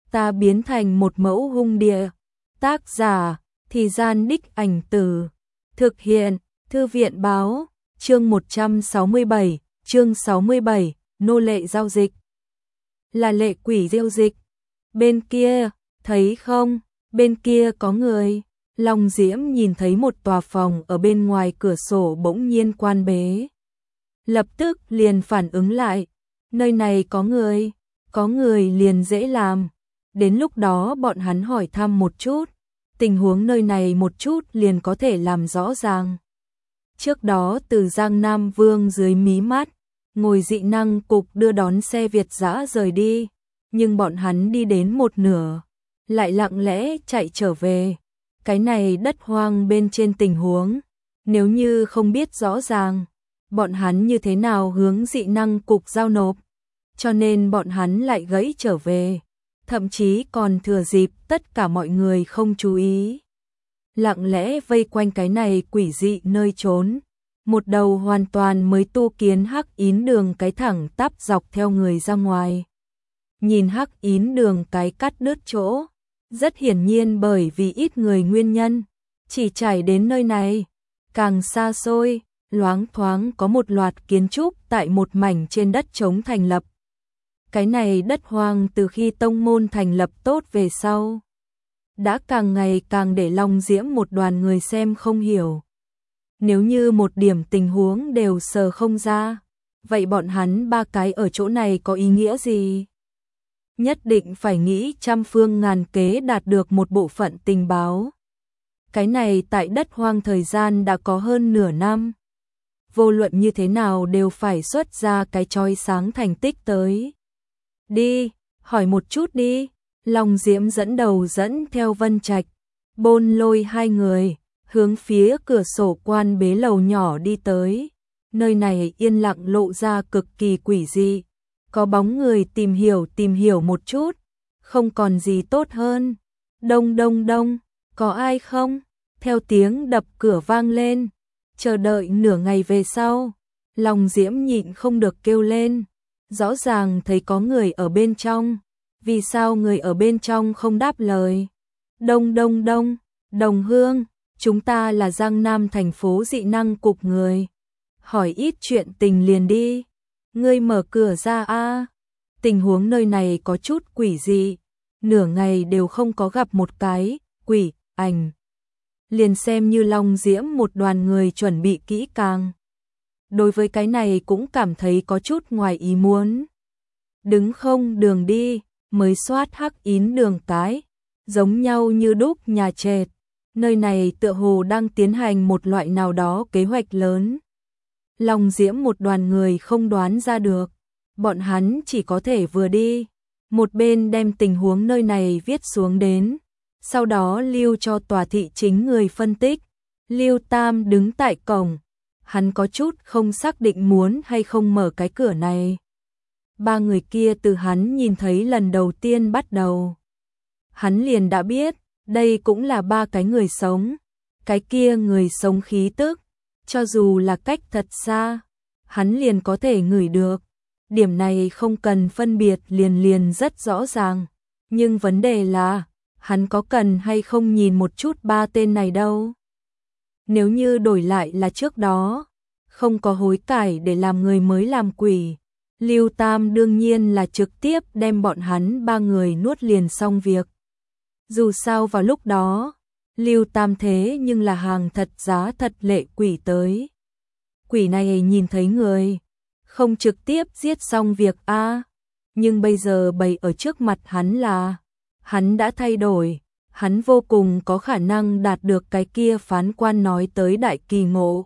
ta biến thành một mẫu hung địa. Tác giả, Thì Gian Đích Ảnh Từ. Thực hiện, Thư viện Báo. Chương 167, chương 67, nô lệ giao dịch. Là lệ quỷ giao dịch. Bên kia, thấy không, bên kia có người. Long Diễm nhìn thấy một tòa phòng ở bên ngoài cửa sổ bỗng nhiên quan bế. Lập tức liền phản ứng lại, nơi này có người liền dễ làm. Đến lúc đó bọn hắn hỏi thăm một chút, tình huống nơi này một chút liền có thể làm rõ ràng. Trước đó từ Giang Nam Vương dưới mí mắt, ngồi dị năng cục đưa đón xe Việt dã rời đi, nhưng bọn hắn đi đến một nửa, lại lặng lẽ chạy trở về. Cái này đất hoang bên trên tình huống, nếu như không biết rõ ràng, bọn hắn như thế nào hướng dị năng cục giao nộp, cho nên bọn hắn lại gãy trở về, thậm chí còn thừa dịp tất cả mọi người không chú ý. Lặng lẽ vây quanh cái này quỷ dị nơi trốn, một đầu hoàn toàn mới tu kiến hắc yến đường cái thẳng tắp dọc theo người ra ngoài. Nhìn hắc yến đường cái cắt đứt chỗ, rất hiển nhiên bởi vì ít người nguyên nhân, chỉ trải đến nơi này, càng xa xôi, loáng thoáng có một loạt kiến trúc tại một mảnh trên đất trống thành lập. Cái này đất hoang từ khi tông môn thành lập tốt về sau, đã càng ngày càng để Long Diễm một đoàn người xem không hiểu. Nếu như một điểm tình huống đều sờ không ra, vậy bọn hắn ba cái ở chỗ này có ý nghĩa gì? Nhất định phải nghĩ trăm phương ngàn kế đạt được một bộ phận tình báo. Cái này tại đất hoang thời gian đã có hơn nửa năm. Vô luận như thế nào đều phải xuất ra cái chói sáng thành tích tới. Đi, hỏi một chút đi. Long Diễm dẫn đầu dẫn theo Vân Trạch, Bôn Lôi hai người, hướng phía cửa sổ quan bế lầu nhỏ đi tới. Nơi này yên lặng lộ ra cực kỳ quỷ dị. Có bóng người tìm hiểu một chút, không còn gì tốt hơn. Đông đông đông, có ai không? Theo tiếng đập cửa vang lên, chờ đợi nửa ngày về sau, Long Diễm nhịn không được kêu lên. Rõ ràng thấy có người ở bên trong, vì sao người ở bên trong không đáp lời? Đông đông đông, Đồng Hương, chúng ta là Giang Nam thành phố dị năng cục người. Hỏi ít chuyện tình liền đi. Ngươi mở cửa ra a. Tình huống nơi này có chút quỷ dị, nửa ngày đều không có gặp một cái quỷ ảnh. Liền xem như Long Diễm một đoàn người chuẩn bị kỹ càng. Đối với cái này cũng cảm thấy có chút ngoài ý muốn. Đứng không đường đi, mới soát hắc yến đường cái, giống nhau như đúc nhà trệt. Nơi này tựa hồ đang tiến hành một loại nào đó kế hoạch lớn. Long Diễm một đoàn người không đoán ra được, bọn hắn chỉ có thể vừa đi, một bên đem tình huống nơi này viết xuống đến, sau đó lưu cho tòa thị chính người phân tích. Lưu Tam đứng tại cổng, hắn có chút không xác định muốn hay không mở cái cửa này. Ba người kia từ hắn nhìn thấy lần đầu tiên bắt đầu, hắn liền đã biết, đây cũng là ba cái người sống, cái kia người sống khí tức. Cho dù là cách thật xa, hắn liền có thể ngửi được. Điểm này không cần phân biệt liền rất rõ ràng. Nhưng vấn đề là, hắn có cần hay không nhìn một chút ba tên này đâu. Nếu như đổi lại là trước đó, không có hối cải để làm người mới làm quỷ, Lưu Tam đương nhiên là trực tiếp đem bọn hắn ba người nuốt liền xong việc. Dù sao vào lúc đó, Lưu Tam thế nhưng là hàng thật giá thật lệ quỷ tới. Quỷ này nhìn thấy người, không trực tiếp giết xong việc a, nhưng bây giờ bày ở trước mặt hắn là, hắn đã thay đổi, hắn vô cùng có khả năng đạt được cái kia phán quan nói tới đại kỳ ngộ.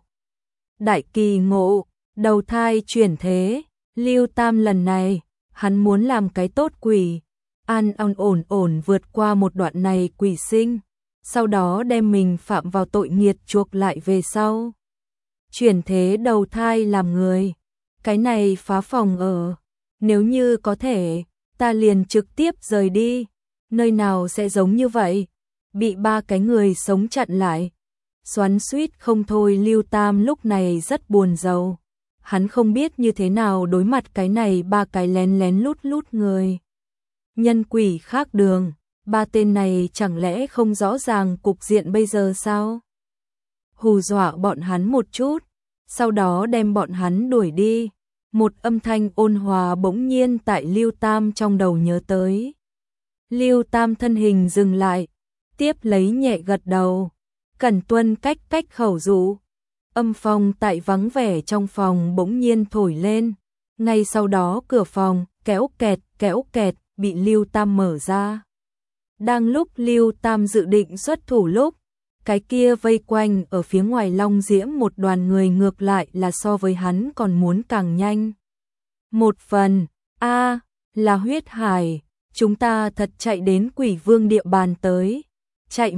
Đại kỳ ngộ, đầu thai chuyển thế, Lưu Tam lần này, hắn muốn làm cái tốt quỷ, an ổn vượt qua một đoạn này quỷ sinh. Sau đó đem mình phạm vào tội nghiệt chuộc lại về sau. Chuyển thế đầu thai làm người. Cái này phá phòng ở. Nếu như có thể, ta liền trực tiếp rời đi. Nơi nào sẽ giống như vậy? Bị ba cái người sống chặn lại. Xoắn xuýt không thôi. Lưu Tam lúc này rất buồn rầu. Hắn không biết như thế nào đối mặt cái này ba cái lén lút người. nhân quỷ khác đường, ba tên này chẳng lẽ không rõ ràng cục diện bây giờ sao? Hù dọa bọn hắn một chút, sau đó đem bọn hắn đuổi đi. Một âm thanh ôn hòa bỗng nhiên tại Lưu Tam trong đầu nhớ tới. Lưu Tam thân hình dừng lại, tiếp lấy nhẹ gật đầu, cẩn tuân cách khẩu dụ. Âm phong tại vắng vẻ trong phòng bỗng nhiên thổi lên, ngay sau đó cửa phòng kéo kẹt bị Lưu Tam mở ra. Đang lúc Lưu Tam dự định xuất thủ lúc, cái kia vây quanh ở phía ngoài Long Diễm một đoàn người ngược lại là so với hắn còn muốn càng nhanh. Một phần, là huyết hải, chúng ta thật chạy đến Quỷ Vương địa bàn tới. Chạy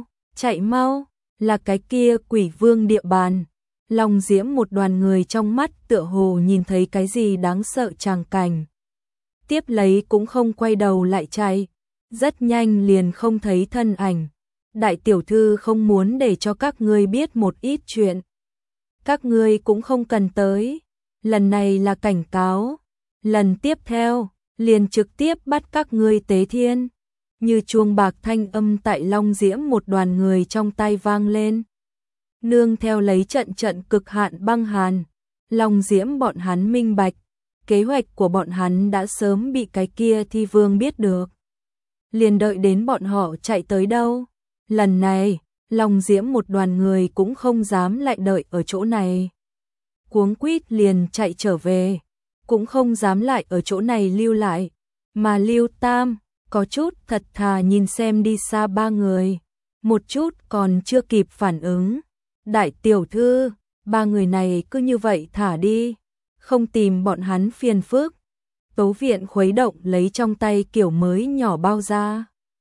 mau, là cái kia Quỷ Vương địa bàn. Long Diễm một đoàn người trong mắt tựa hồ nhìn thấy cái gì đáng sợ tràng cảnh. Tiếp lấy cũng không quay đầu lại chạy, rất nhanh liền không thấy thân ảnh. Đại tiểu thư không muốn để cho các ngươi biết một ít chuyện. Các ngươi cũng không cần tới, lần này là cảnh cáo, lần tiếp theo liền trực tiếp bắt các ngươi tế thiên. Như chuông bạc thanh âm tại Long Diễm một đoàn người trong tay vang lên. Nương theo lấy trận cực hạn băng hàn, Long Diễm bọn hắn minh bạch, kế hoạch của bọn hắn đã sớm bị cái kia Thi Vương biết được. Liền đợi đến bọn họ chạy tới đâu. Lần này, Long Diễm một đoàn người cũng không dám lại đợi ở chỗ này. Cuống quýt liền chạy trở về, cũng không dám lại ở chỗ này lưu lại. Mà Lưu Tam, có chút thật thà nhìn xem đi xa ba người, một chút còn chưa kịp phản ứng. Đại tiểu thư, ba người này cứ như vậy thả đi, không tìm bọn hắn phiền phức. Tố Viện khuấy động lấy trong tay kiểu mới nhỏ bao ra.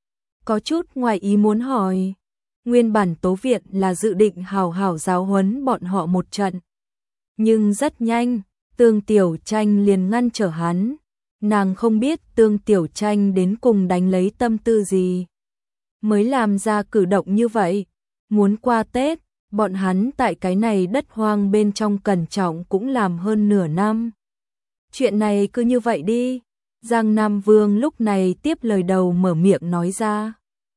Có chút ngoài ý muốn hỏi. Nguyên bản Tố Viện là dự định hào hào giáo huấn bọn họ một trận. Nhưng rất nhanh, Tương Tiểu Tranh liền ngăn trở hắn. Nàng không biết Tương Tiểu Tranh đến cùng đánh lấy tâm tư gì, mới làm ra cử động như vậy. Muốn qua Tết, bọn hắn tại cái này đất hoang bên trong cẩn trọng cũng làm hơn nửa năm. Chuyện này cứ như vậy đi. Giang Nam Vương lúc này tiếp lời đầu mở miệng nói ra.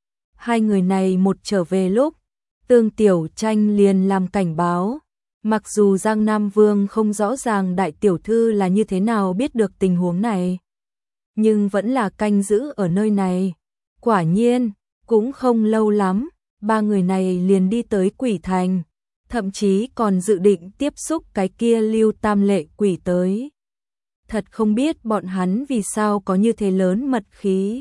Hai người này một trở về lúc, Tương Tiểu Tranh liền làm cảnh báo. Mặc dù Giang Nam Vương không rõ ràng đại tiểu thư là như thế nào biết được tình huống này, nhưng vẫn là canh giữ ở nơi này. Quả nhiên, cũng không lâu lắm, ba người này liền đi tới Quỷ Thành, thậm chí còn dự định tiếp xúc cái kia Lưu Tam lệ quỷ tới. Thật không biết bọn hắn vì sao có như thế lớn mật khí,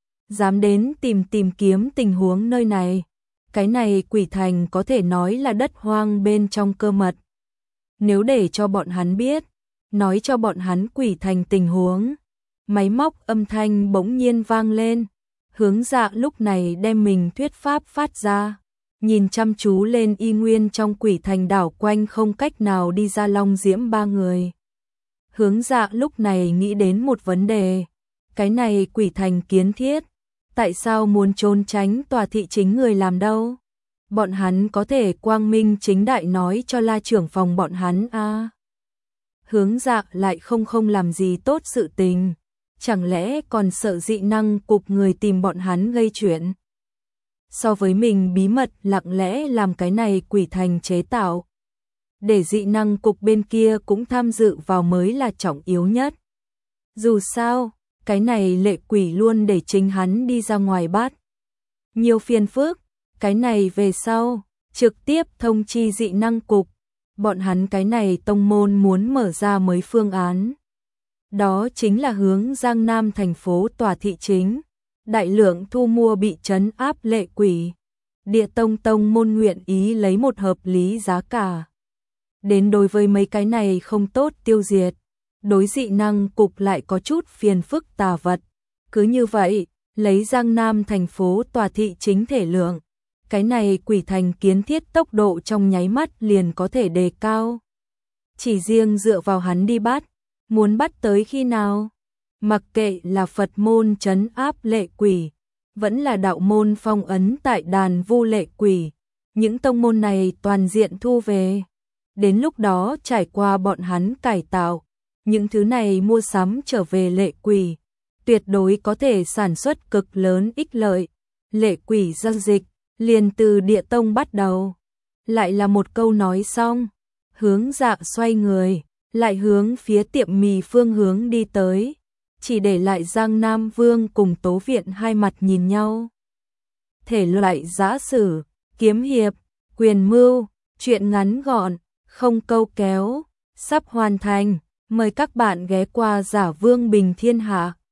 dám đến tìm kiếm tình huống nơi này. Cái này Quỷ Thành có thể nói là đất hoang bên trong cơ mật. Nếu để cho bọn hắn biết, nói cho bọn hắn Quỷ Thành tình huống. Máy móc âm thanh bỗng nhiên vang lên. Hướng Dạ lúc này đem mình thuyết pháp phát ra, nhìn chăm chú lên y nguyên trong Quỷ Thành đảo quanh không cách nào đi ra Long Diễm ba người. Hướng Dạ lúc này nghĩ đến một vấn đề. Cái này Quỷ Thành kiến thiết, tại sao muốn trốn tránh tòa thị chính người làm đâu? Bọn hắn có thể quang minh chính đại nói cho La trưởng phòng bọn hắn a. Hướng Dạ lại không làm gì tốt sự tình, chẳng lẽ còn sợ dị năng cục người tìm bọn hắn gây chuyện? So với mình bí mật lặng lẽ làm cái này Quỷ Thành chế tạo, để dị năng cục bên kia cũng tham dự vào mới là trọng yếu nhất. Dù sao, cái này lệ quỷ luôn để chính hắn đi ra ngoài bắt. Nhiều phiền phức, cái này về sau, trực tiếp thông chi dị năng cục, bọn hắn cái này tông môn muốn mở ra mới phương án. Đó chính là hướng Giang Nam thành phố tòa thị chính, đại lượng thu mua bị trấn áp lệ quỷ. Địa tông môn nguyện ý lấy một hợp lý giá cả. Đến đối với mấy cái này không tốt tiêu diệt, đối dị năng cục lại có chút phiền phức tà vật. Cứ như vậy, lấy Giang Nam thành phố tòa thị chính thể lượng, cái này Quỷ Thành kiến thiết tốc độ trong nháy mắt liền có thể đề cao. Chỉ riêng dựa vào hắn đi bắt, muốn bắt tới khi nào? Mặc kệ là Phật môn trấn áp lệ quỷ, vẫn là đạo môn phong ấn tại đàn vu lệ quỷ, những tông môn này toàn diện thu về. Đến lúc đó trải qua bọn hắn cải tạo, những thứ này mua sắm trở về lệ quỷ, tuyệt đối có thể sản xuất cực lớn ích lợi. Lệ Quỷ giao dịch, liền từ Địa Tông bắt đầu. Lại là một câu nói xong, hướng Dạ xoay người, lại hướng phía tiệm mì phương hướng đi tới, chỉ để lại Giang Nam Vương cùng Tố Viện hai mặt nhìn nhau. Thể loại giã sử, kiếm hiệp, quyền mưu, truyện ngắn gọn, không câu kéo, sắp hoàn thành, mời các bạn ghé qua Giả Vương Bình Thiên Hạ.